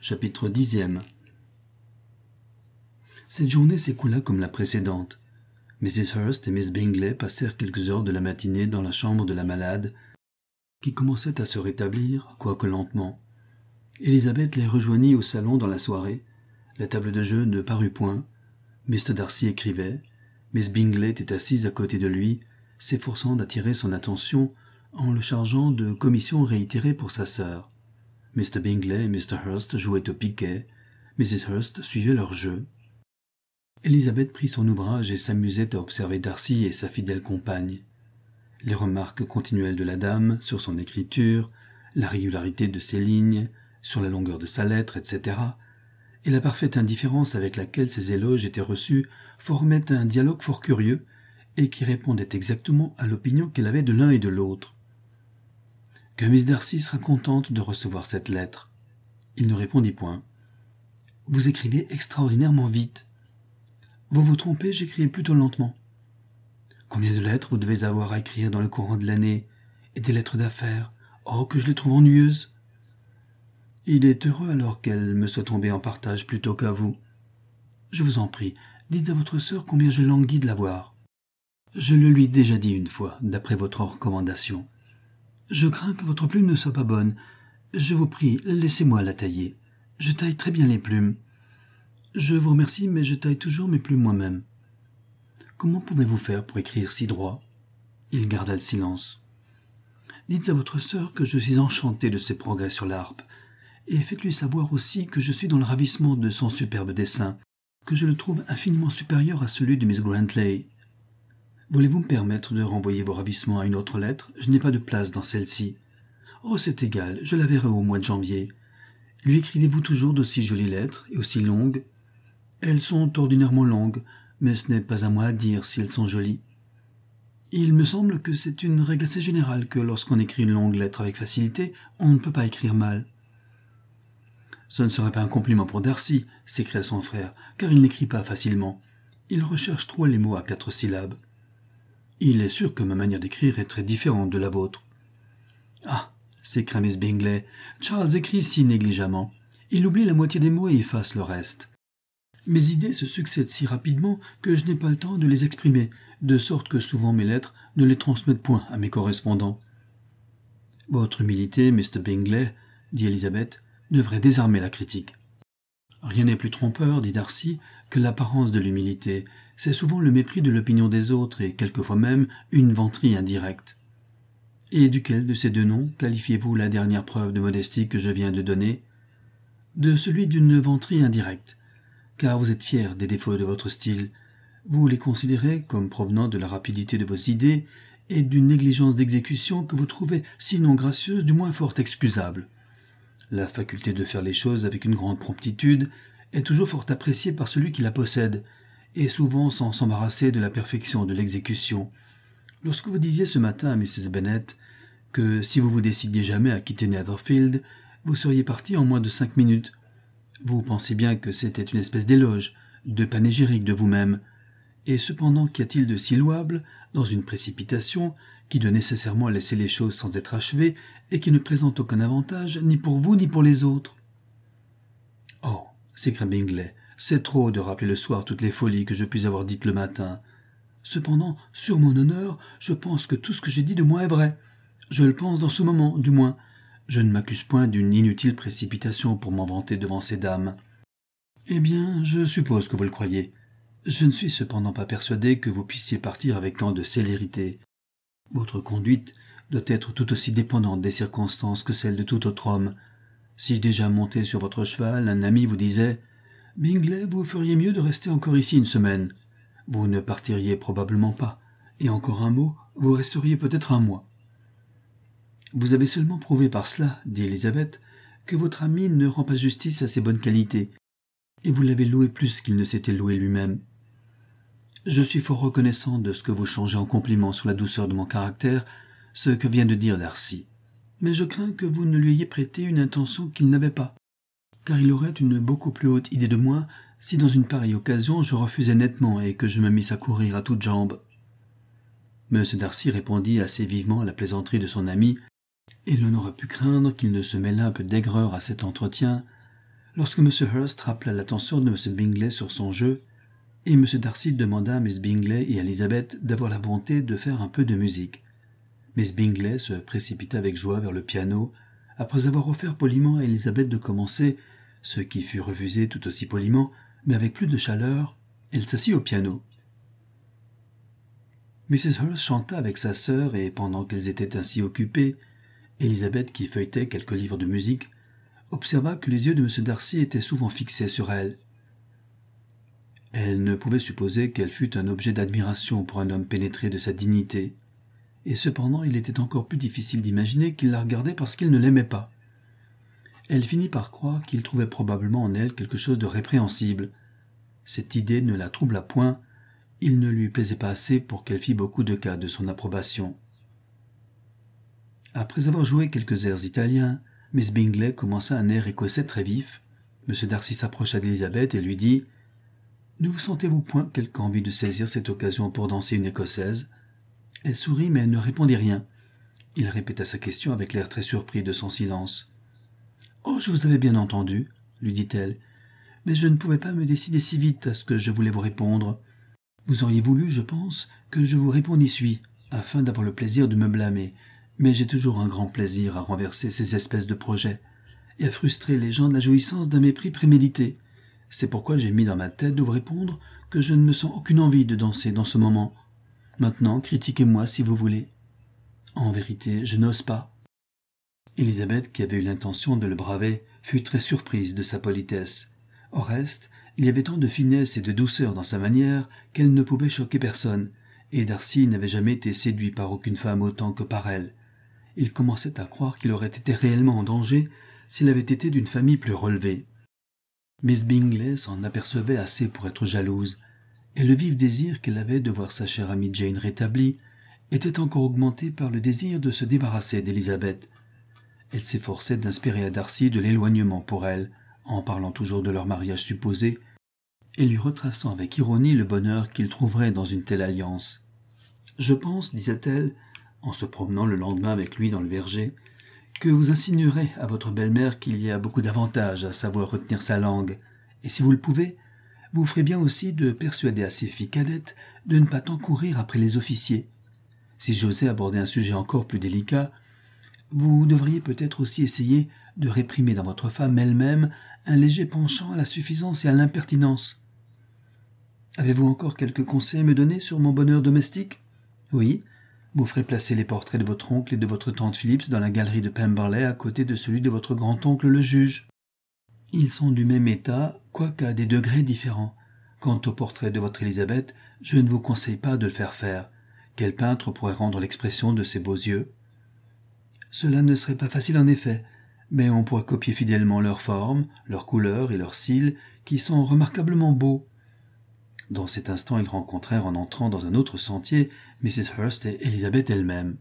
Chapitre 10. Cette journée s'écoula comme la précédente. Mrs. Hurst et Miss Bingley passèrent quelques heures de la matinée dans la chambre de la malade, qui commençait à se rétablir, quoique lentement. Elizabeth les rejoignit au salon dans la soirée. La table de jeu ne parut point. Mr. Darcy écrivait. Miss Bingley était assise à côté de lui, s'efforçant d'attirer son attention en le chargeant de commissions réitérées pour sa sœur. Mr. Bingley et Mr. Hurst jouaient au piquet. Mrs. Hurst suivait leur jeu. Elizabeth prit son ouvrage et s'amusait à observer Darcy et sa fidèle compagne. Les remarques continuelles de la dame sur son écriture, la régularité de ses lignes, sur la longueur de sa lettre, etc., et la parfaite indifférence avec laquelle ses éloges étaient reçus formaient un dialogue fort curieux et qui répondait exactement à l'opinion qu'elle avait de l'un et de l'autre. « Que Miss Darcy sera contente de recevoir cette lettre. » Il ne répondit point. « Vous écrivez extraordinairement vite. »« Vous vous trompez, j'écris plutôt lentement. »« Combien de lettres vous devez avoir à écrire dans le courant de l'année, et des lettres d'affaires. Oh, que je les trouve ennuyeuses. » Il est heureux alors qu'elle me soit tombée en partage plutôt qu'à vous. Je vous en prie, dites à votre sœur combien je languis de la voir. Je le lui ai déjà dit une fois, d'après votre recommandation. Je crains que votre plume ne soit pas bonne. Je vous prie, laissez-moi la tailler. Je taille très bien les plumes. Je vous remercie, mais je taille toujours mes plumes moi-même. Comment pouvez-vous faire pour écrire si droit ? Il garda le silence. Dites à votre sœur que je suis enchanté de ses progrès sur l'harpe, et faites-lui savoir aussi que je suis dans le ravissement de son superbe dessin, que je le trouve infiniment supérieur à celui de Miss Grantley. Voulez-vous me permettre de renvoyer vos ravissements à une autre lettre ? Je n'ai pas de place dans celle-ci. Oh, c'est égal, je la verrai au mois de janvier. Lui écrivez-vous toujours d'aussi jolies lettres et aussi longues ? Elles sont ordinairement longues, mais ce n'est pas à moi à dire si elles sont jolies. Il me semble que c'est une règle assez générale que lorsqu'on écrit une longue lettre avec facilité, on ne peut pas écrire mal. Ce ne serait pas un compliment pour Darcy, s'écria son frère, car il n'écrit pas facilement. Il recherche trop les mots à 4 syllabes. Il est sûr que ma manière d'écrire est très différente de la vôtre. Ah, s'écria Miss Bingley, Charles écrit si négligemment. Il oublie la moitié des mots et efface le reste. Mes idées se succèdent si rapidement que je n'ai pas le temps de les exprimer, de sorte que souvent mes lettres ne les transmettent point à mes correspondants. Votre humilité, Mr. Bingley, dit Elizabeth, devrait désarmer la critique. Rien n'est plus trompeur, dit Darcy, que l'apparence de l'humilité. C'est souvent le mépris de l'opinion des autres et quelquefois même une vanterie indirecte. Et duquel de ces deux noms qualifiez-vous la dernière preuve de modestie que je viens de donner ? De celui d'une vanterie indirecte, car vous êtes fier des défauts de votre style. Vous les considérez comme provenant de la rapidité de vos idées et d'une négligence d'exécution que vous trouvez, sinon gracieuse, du moins fort excusable. La faculté de faire les choses avec une grande promptitude est toujours fort appréciée par celui qui la possède, et souvent sans s'embarrasser de la perfection de l'exécution. Lorsque vous disiez ce matin à Mrs. Bennet que si vous vous décidiez jamais à quitter Netherfield, vous seriez parti en moins de 5 minutes, vous pensiez bien que c'était une espèce d'éloge, de panégyrique de vous-même. Et cependant, qu'y a-t-il de si louable dans une précipitation qui doit nécessairement laisser les choses sans être achevées et qui ne présente aucun avantage ni pour vous ni pour les autres ? Oh, s'écria Bingley, c'est trop de rappeler le soir toutes les folies que je puis avoir dites le matin. Cependant, sur mon honneur, je pense que tout ce que j'ai dit de moi est vrai. Je le pense dans ce moment, du moins. Je ne m'accuse point d'une inutile précipitation pour m'en vanter devant ces dames. Eh bien, je suppose que vous le croyez. Je ne suis cependant pas persuadé que vous puissiez partir avec tant de célérité. Votre conduite doit être tout aussi dépendante des circonstances que celle de tout autre homme. Si déjà monté sur votre cheval, un ami vous disait « Bingley, vous feriez mieux de rester encore ici une semaine. » Vous ne partiriez probablement pas, et encore un mot, vous resteriez peut-être un mois. Vous avez seulement prouvé par cela, dit Elizabeth, que votre ami ne rend pas justice à ses bonnes qualités, et vous l'avez loué plus qu'il ne s'était loué lui-même. Je suis fort reconnaissant de ce que vous changez en compliment sur la douceur de mon caractère, ce que vient de dire Darcy. Mais je crains que vous ne lui ayez prêté une intention qu'il n'avait pas, car il aurait une beaucoup plus haute idée de moi si dans une pareille occasion je refusais nettement et que je me misse à courir à toutes jambes. M. Darcy répondit assez vivement à la plaisanterie de son ami, et l'on aurait pu craindre qu'il ne se mêlât un peu d'aigreur à cet entretien, Lorsque M. Hurst rappela l'attention de M. Bingley sur son jeu, et M. Darcy demanda à Miss Bingley et à Elizabeth d'avoir la bonté de faire un peu de musique. Miss Bingley se précipita avec joie vers le piano, après avoir offert poliment à Elizabeth de commencer, ce qui fut refusé tout aussi poliment, mais avec plus de chaleur, elle s'assit au piano. Mrs. Hurst chanta avec sa sœur et pendant qu'elles étaient ainsi occupées, Elizabeth, qui feuilletait quelques livres de musique, observa que les yeux de M. Darcy étaient souvent fixés sur elle. Elle ne pouvait supposer qu'elle fût un objet d'admiration pour un homme pénétré de sa dignité, et cependant il était encore plus difficile d'imaginer qu'il la regardait parce qu'il ne l'aimait pas. Elle finit par croire qu'il trouvait probablement en elle quelque chose de répréhensible. Cette idée ne la troubla point, il ne lui plaisait pas assez pour qu'elle fît beaucoup de cas de son approbation. Après avoir joué quelques airs italiens, Miss Bingley commença un air écossais très vif. M. Darcy s'approcha d'Elizabeth et lui dit « Ne vous sentez-vous point quelque envie de saisir cette occasion pour danser une écossaise ?» Elle sourit, mais elle ne répondit rien. Il répéta sa question avec l'air très surpris de son silence. « Oh, je vous avais bien entendu, » lui dit-elle, « mais je ne pouvais pas me décider si vite à ce que je voulais vous répondre. Vous auriez voulu, je pense, que je vous répondisse afin d'avoir le plaisir de me blâmer, mais j'ai toujours un grand plaisir à renverser ces espèces de projets et à frustrer les gens de la jouissance d'un mépris prémédité. C'est pourquoi j'ai mis dans ma tête de vous répondre que je ne me sens aucune envie de danser dans ce moment. Maintenant, critiquez-moi si vous voulez. En vérité, je n'ose pas. » Elizabeth, qui avait eu l'intention de le braver, fut très surprise de sa politesse. Au reste, il y avait tant de finesse et de douceur dans sa manière qu'elle ne pouvait choquer personne, et Darcy n'avait jamais été séduit par aucune femme autant que par elle. Il commençait à croire qu'il aurait été réellement en danger s'il avait été d'une famille plus relevée. Miss Bingley s'en apercevait assez pour être jalouse, et le vif désir qu'elle avait de voir sa chère amie Jane rétablie était encore augmenté par le désir de se débarrasser d'Elizabeth. Elle s'efforçait d'inspirer à Darcy de l'éloignement pour elle, en parlant toujours de leur mariage supposé, et lui retraçant avec ironie le bonheur qu'il trouverait dans une telle alliance. « Je pense, disait-elle, en se promenant le lendemain avec lui dans le verger, que vous insinuerez à votre belle-mère qu'il y a beaucoup d'avantages à savoir retenir sa langue, et si vous le pouvez, vous ferez bien aussi de persuader à ses filles cadettes de ne pas tant courir après les officiers. Si j'osais aborder un sujet encore plus délicat, vous devriez peut-être aussi essayer de réprimer dans votre femme elle-même un léger penchant à la suffisance et à l'impertinence. Avez-vous encore quelques conseils à me donner sur mon bonheur domestique ? Oui, vous ferez placer les portraits de votre oncle et de votre tante Phillips dans la galerie de Pemberley à côté de celui de votre grand-oncle le juge. Ils sont du même état, quoique à des degrés différents. Quant au portrait de votre Élisabeth, je ne vous conseille pas de le faire faire. Quel peintre pourrait rendre l'expression de ses beaux yeux ? Cela ne serait pas facile en effet, mais on pourrait copier fidèlement leurs formes, leurs couleurs et leurs cils, qui sont remarquablement beaux. Dans cet instant, ils rencontrèrent en entrant dans un autre sentier Mrs. Hurst et Elizabeth elle-même.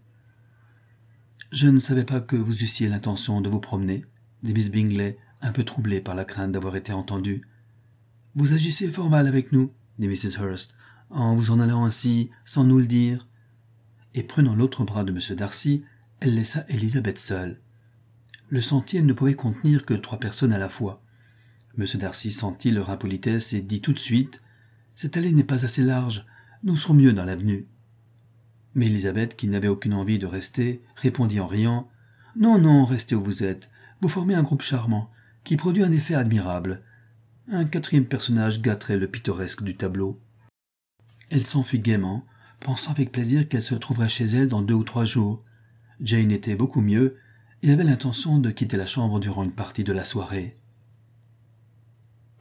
« Je ne savais pas que vous eussiez l'intention de vous promener, » dit Miss Bingley, un peu troublée par la crainte d'avoir été entendue. « Vous agissez fort mal avec nous, » dit Mrs. Hurst, « en vous en allant ainsi, sans nous le dire. » Et prenant l'autre bras de M. Darcy, elle laissa Elizabeth seule. Le sentier ne pouvait contenir que 3 personnes à la fois. M. Darcy sentit leur impolitesse et dit tout de suite « Cette allée n'est pas assez large, nous serons mieux dans l'avenue. » Mais Elizabeth, qui n'avait aucune envie de rester, répondit en riant « Non, non, restez où vous êtes. Vous formez un groupe charmant, qui produit un effet admirable. Un 4e personnage gâterait le pittoresque du tableau. » Elle s'enfuit gaiement, pensant avec plaisir qu'elle se trouverait chez elle dans 2 ou 3 jours. Jane était beaucoup mieux et avait l'intention de quitter la chambre durant une partie de la soirée.